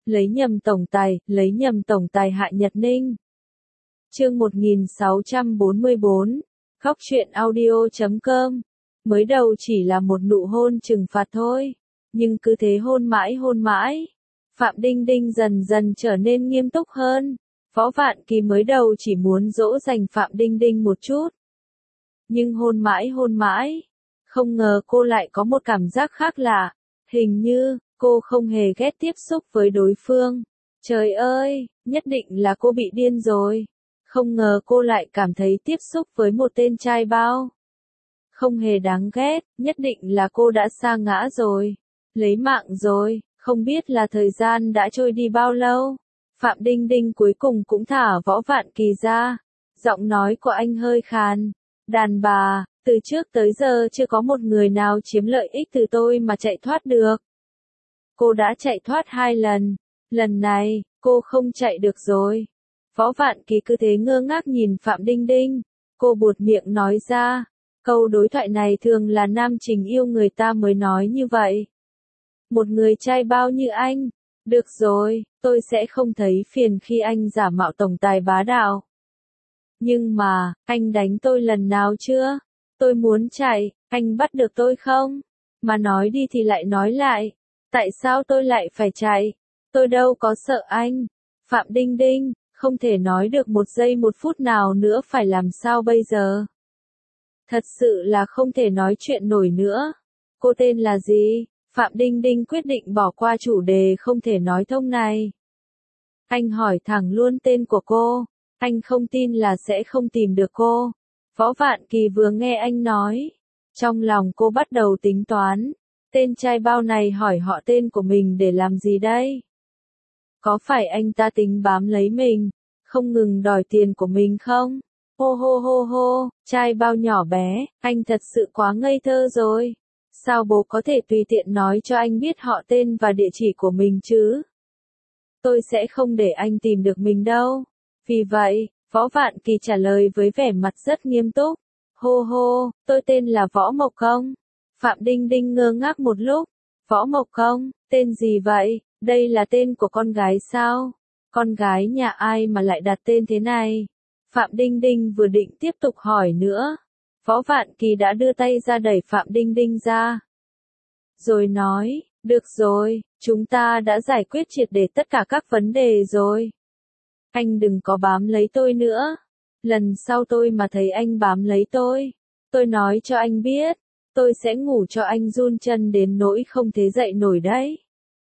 lấy nhầm tổng tài Hạ Nhật Ninh. Chương 1644, khóc chuyện audio.com. Mới đầu chỉ là một nụ hôn trừng phạt thôi, nhưng cứ thế hôn mãi, Phạm Đinh Đinh dần dần trở nên nghiêm túc hơn. Võ Vạn Kỳ mới đầu chỉ muốn dỗ dành Phạm Đinh Đinh một chút, nhưng hôn mãi, không ngờ cô lại có một cảm giác khác lạ, hình như cô không hề ghét tiếp xúc với đối phương. Trời ơi, nhất định là cô bị điên rồi. Không ngờ cô lại cảm thấy tiếp xúc với một tên trai bao không hề đáng ghét, nhất định là cô đã sa ngã rồi, lấy mạng rồi. Không biết là thời gian đã trôi đi bao lâu, Phạm Đinh Đinh cuối cùng cũng thả Võ Vạn Kỳ ra. Giọng nói của anh hơi khàn. Đàn bà, từ trước tới giờ chưa có một người nào chiếm lợi ích từ tôi mà chạy thoát được. Cô đã chạy thoát 2 lần, lần này, cô không chạy được rồi. Võ Vạn Kỳ cứ thế ngơ ngác nhìn Phạm Đinh Đinh. Cô buột miệng nói ra, câu đối thoại này thường là nam trình yêu người ta mới nói như vậy. Một người trai bao như anh, được rồi, tôi sẽ không thấy phiền khi anh giả mạo tổng tài bá đạo. Nhưng mà, anh đánh tôi lần nào chưa? Tôi muốn chạy, anh bắt được tôi không? Mà nói đi thì lại nói lại, tại sao tôi lại phải chạy? Tôi đâu có sợ anh. Phạm Đinh Đinh, không thể nói được một giây một phút nào nữa, phải làm sao bây giờ? Thật sự là không thể nói chuyện nổi nữa. Cô tên là gì? Phạm Đinh Đinh quyết định bỏ qua chủ đề không thể nói thông này. Anh hỏi thẳng luôn tên của cô. Anh không tin là sẽ không tìm được cô. Võ Vạn Kỳ vừa nghe anh nói, trong lòng cô bắt đầu tính toán. Tên trai bao này hỏi họ tên của mình để làm gì đây? Có phải anh ta tính bám lấy mình, không ngừng đòi tiền của mình không? Hô hô hô hô, trai bao nhỏ bé, anh thật sự quá ngây thơ rồi. Sao bố có thể tùy tiện nói cho anh biết họ tên và địa chỉ của mình chứ? Tôi sẽ không để anh tìm được mình đâu. Vì vậy, Võ Vạn Kỳ trả lời với vẻ mặt rất nghiêm túc. Hô hô, tôi tên là Võ Mộc Công. Phạm Đinh Đinh ngơ ngác một lúc. Võ Mộc Công, tên gì vậy? Đây là tên của con gái sao? Con gái nhà ai mà lại đặt tên thế này? Phạm Đinh Đinh vừa định tiếp tục hỏi nữa. Võ Vạn Kỳ đã đưa tay ra đẩy Phạm Đinh Đinh ra. Rồi nói, được rồi, chúng ta đã giải quyết triệt để tất cả các vấn đề rồi. Anh đừng có bám lấy tôi nữa. Lần sau tôi mà thấy anh bám lấy tôi nói cho anh biết, tôi sẽ ngủ cho anh run chân đến nỗi không thể dậy nổi đấy.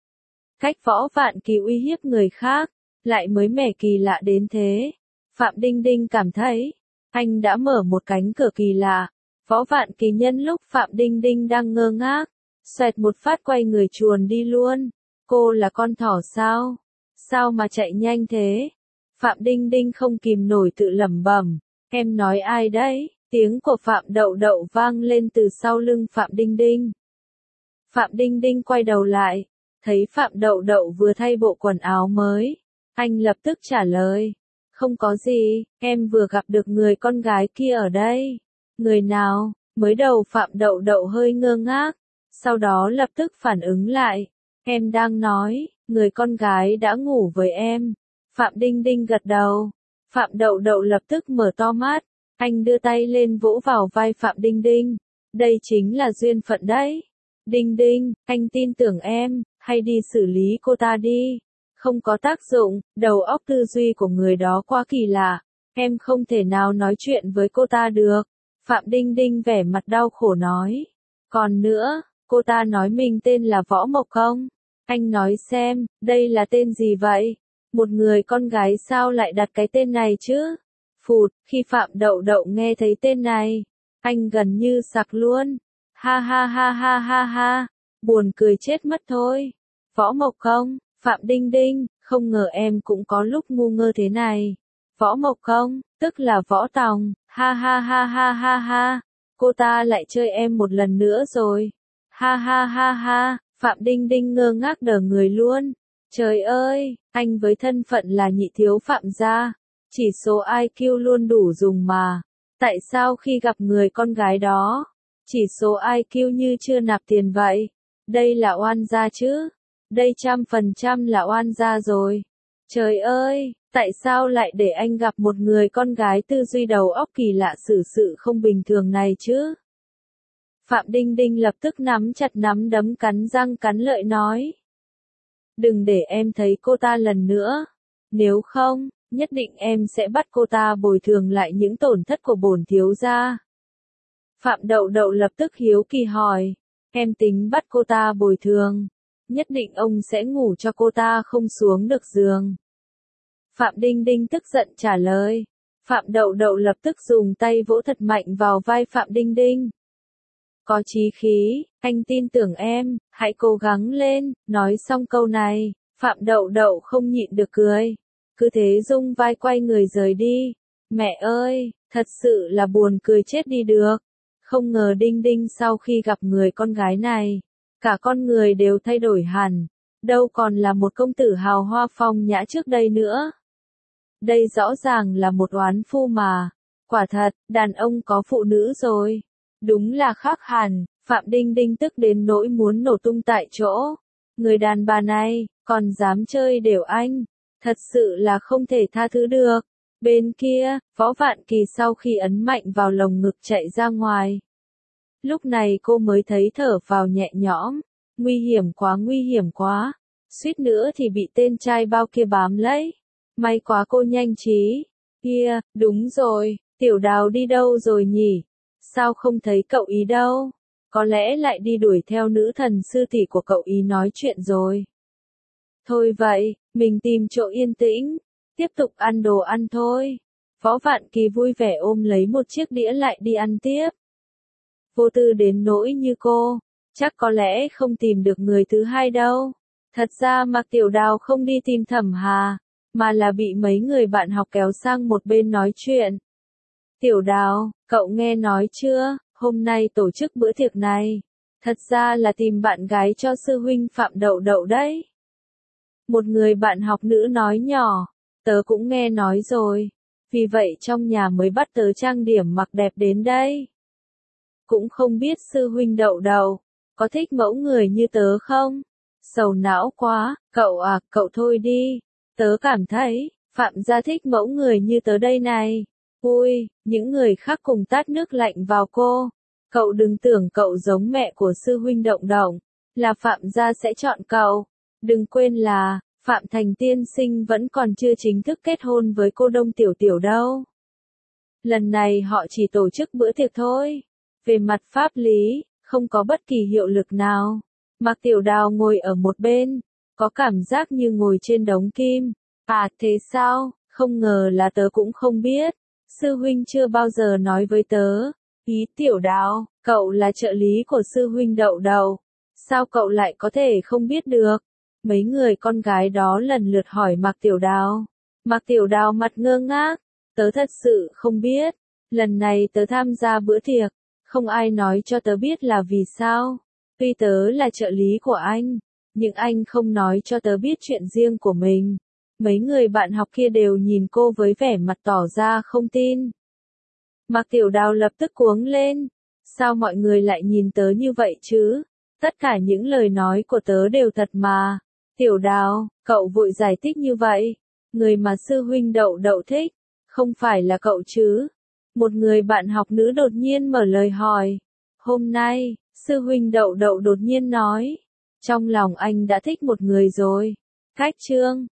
Cách Võ Vạn Kỳ uy hiếp người khác, lại mới mẻ kỳ lạ đến thế. Phạm Đinh Đinh cảm thấy, anh đã mở một cánh cửa kỳ lạ. Võ Vạn Kỳ nhân lúc Phạm Đinh Đinh đang ngơ ngác, xoẹt một phát quay người chuồn đi luôn. Cô là con thỏ sao? Sao mà chạy nhanh thế? Phạm Đinh Đinh không kìm nổi tự lẩm bẩm. Em nói ai đấy? Tiếng của Phạm Đậu Đậu vang lên từ sau lưng Phạm Đinh Đinh. Phạm Đinh Đinh quay đầu lại, thấy Phạm Đậu Đậu vừa thay bộ quần áo mới. Anh lập tức trả lời. Không có gì, em vừa gặp được người con gái kia ở đây. Người nào? Mới đầu Phạm Đậu Đậu hơi ngơ ngác, sau đó lập tức phản ứng lại. Em đang nói, người con gái đã ngủ với em. Phạm Đinh Đinh gật đầu. Phạm Đậu Đậu lập tức mở to mắt. Anh đưa tay lên vỗ vào vai Phạm Đinh Đinh. Đây chính là duyên phận đấy. Đinh Đinh, anh tin tưởng em, hay đi xử lý cô ta đi. Không có tác dụng, đầu óc tư duy của người đó quá kỳ lạ. Em không thể nào nói chuyện với cô ta được. Phạm Đinh Đinh vẻ mặt đau khổ nói. Còn nữa, cô ta nói mình tên là Võ Mộc Công. Anh nói xem, đây là tên gì vậy? Một người con gái sao lại đặt cái tên này chứ? Phụt, khi Phạm Đậu Đậu nghe thấy tên này, anh gần như sặc luôn. Ha ha ha ha ha ha, buồn cười chết mất thôi. Võ Mộc Công, Phạm Đinh Đinh, không ngờ em cũng có lúc ngu ngơ thế này. Võ Mộc Công, tức là Võ Tòng, ha ha ha ha ha ha, cô ta lại chơi em một lần nữa rồi. Ha ha ha ha, Phạm Đinh Đinh ngơ ngác đờ người luôn. Trời ơi, anh với thân phận là nhị thiếu Phạm gia, chỉ số IQ luôn đủ dùng mà. Tại sao khi gặp người con gái đó, chỉ số IQ như chưa nạp tiền vậy? Đây là oan gia chứ? Đây 100% là oan gia rồi. Trời ơi, tại sao lại để anh gặp một người con gái tư duy đầu óc kỳ lạ xử sự không bình thường này chứ? Phạm Đinh Đinh lập tức nắm chặt nắm đấm cắn răng cắn lợi nói. Đừng để em thấy cô ta lần nữa. Nếu không, nhất định em sẽ bắt cô ta bồi thường lại những tổn thất của bổn thiếu gia. Phạm Đậu Đậu lập tức hiếu kỳ hỏi. Em tính bắt cô ta bồi thường. Nhất định ông sẽ ngủ cho cô ta không xuống được giường. Phạm Đinh Đinh tức giận trả lời. Phạm Đậu Đậu lập tức dùng tay vỗ thật mạnh vào vai Phạm Đinh Đinh. Có chí khí, anh tin tưởng em, hãy cố gắng lên. Nói xong câu này, Phạm Đậu Đậu không nhịn được cười. Cứ thế rung vai quay người rời đi. Mẹ ơi, thật sự là buồn cười chết đi được. Không ngờ Đinh Đinh sau khi gặp người con gái này, cả con người đều thay đổi hẳn. Đâu còn là một công tử hào hoa phong nhã trước đây nữa. Đây rõ ràng là một oán phu mà. Quả thật, đàn ông có phụ nữ rồi. Đúng là khác hẳn. Phạm Đinh Đinh tức đến nỗi muốn nổ tung tại chỗ. Người đàn bà này, còn dám chơi đều anh. Thật sự là không thể tha thứ được. Bên kia, Võ Vạn Kỳ sau khi ấn mạnh vào lồng ngực chạy ra ngoài. Lúc này cô mới thấy thở vào nhẹ nhõm. Nguy hiểm quá. Suýt nữa thì bị tên trai bao kia bám lấy. May quá cô nhanh trí. Kia, đúng rồi, Tiểu Đào đi đâu rồi nhỉ? Sao không thấy cậu ý đâu? Có lẽ lại đi đuổi theo nữ thần sư tỷ của cậu ý nói chuyện rồi. Thôi vậy, mình tìm chỗ yên tĩnh, tiếp tục ăn đồ ăn thôi. Võ Vạn Kỳ vui vẻ ôm lấy một chiếc đĩa lại đi ăn tiếp. Vô tư đến nỗi như cô, chắc có lẽ không tìm được người thứ hai đâu. Thật ra Mạc Tiểu Đào không đi tìm Thẩm Hà, mà là bị mấy người bạn học kéo sang một bên nói chuyện. Tiểu Đào, cậu nghe nói chưa, hôm nay tổ chức bữa tiệc này, thật ra là tìm bạn gái cho sư huynh Phạm Đậu Đậu đấy. Một người bạn học nữ nói nhỏ, tớ cũng nghe nói rồi, vì vậy trong nhà mới bắt tớ trang điểm mặc đẹp đến đây. Cũng không biết sư huynh Đậu Đậu, có thích mẫu người như tớ không? Sầu não quá, cậu thôi đi, tớ cảm thấy, Phạm gia thích mẫu người như tớ đây này. Ui, những người khác cùng tát nước lạnh vào cô. Cậu đừng tưởng cậu giống mẹ của sư huynh Động Động, là Phạm gia sẽ chọn cậu. Đừng quên là, Phạm Thành tiên sinh vẫn còn chưa chính thức kết hôn với cô Đông Tiểu Tiểu đâu. Lần này họ chỉ tổ chức bữa tiệc thôi. Về mặt pháp lý, không có bất kỳ hiệu lực nào. Mạc Tiểu Đào ngồi ở một bên, có cảm giác như ngồi trên đống kim. À thế sao, không ngờ là tớ cũng không biết. Sư huynh chưa bao giờ nói với tớ. Ý Tiểu Đào, cậu là trợ lý của sư huynh Đậu Đậu. Sao cậu lại có thể không biết được? Mấy người con gái đó lần lượt hỏi Mạc Tiểu Đào. Mạc Tiểu Đào mặt ngơ ngác. Tớ thật sự không biết. Lần này tớ tham gia bữa tiệc. Không ai nói cho tớ biết là vì sao. Tuy tớ là trợ lý của anh, nhưng anh không nói cho tớ biết chuyện riêng của mình. Mấy người bạn học kia đều nhìn cô với vẻ mặt tỏ ra không tin. Mạc Tiểu Đào lập tức cuống lên. Sao mọi người lại nhìn tớ như vậy chứ? Tất cả những lời nói của tớ đều thật mà. Tiểu Đào, cậu vội giải thích như vậy. Người mà sư huynh Đậu Đậu thích, không phải là cậu chứ? Một người bạn học nữ đột nhiên mở lời hỏi. Hôm nay, sư huynh Đậu Đậu đột nhiên nói. Trong lòng anh đã thích một người rồi. Cách chương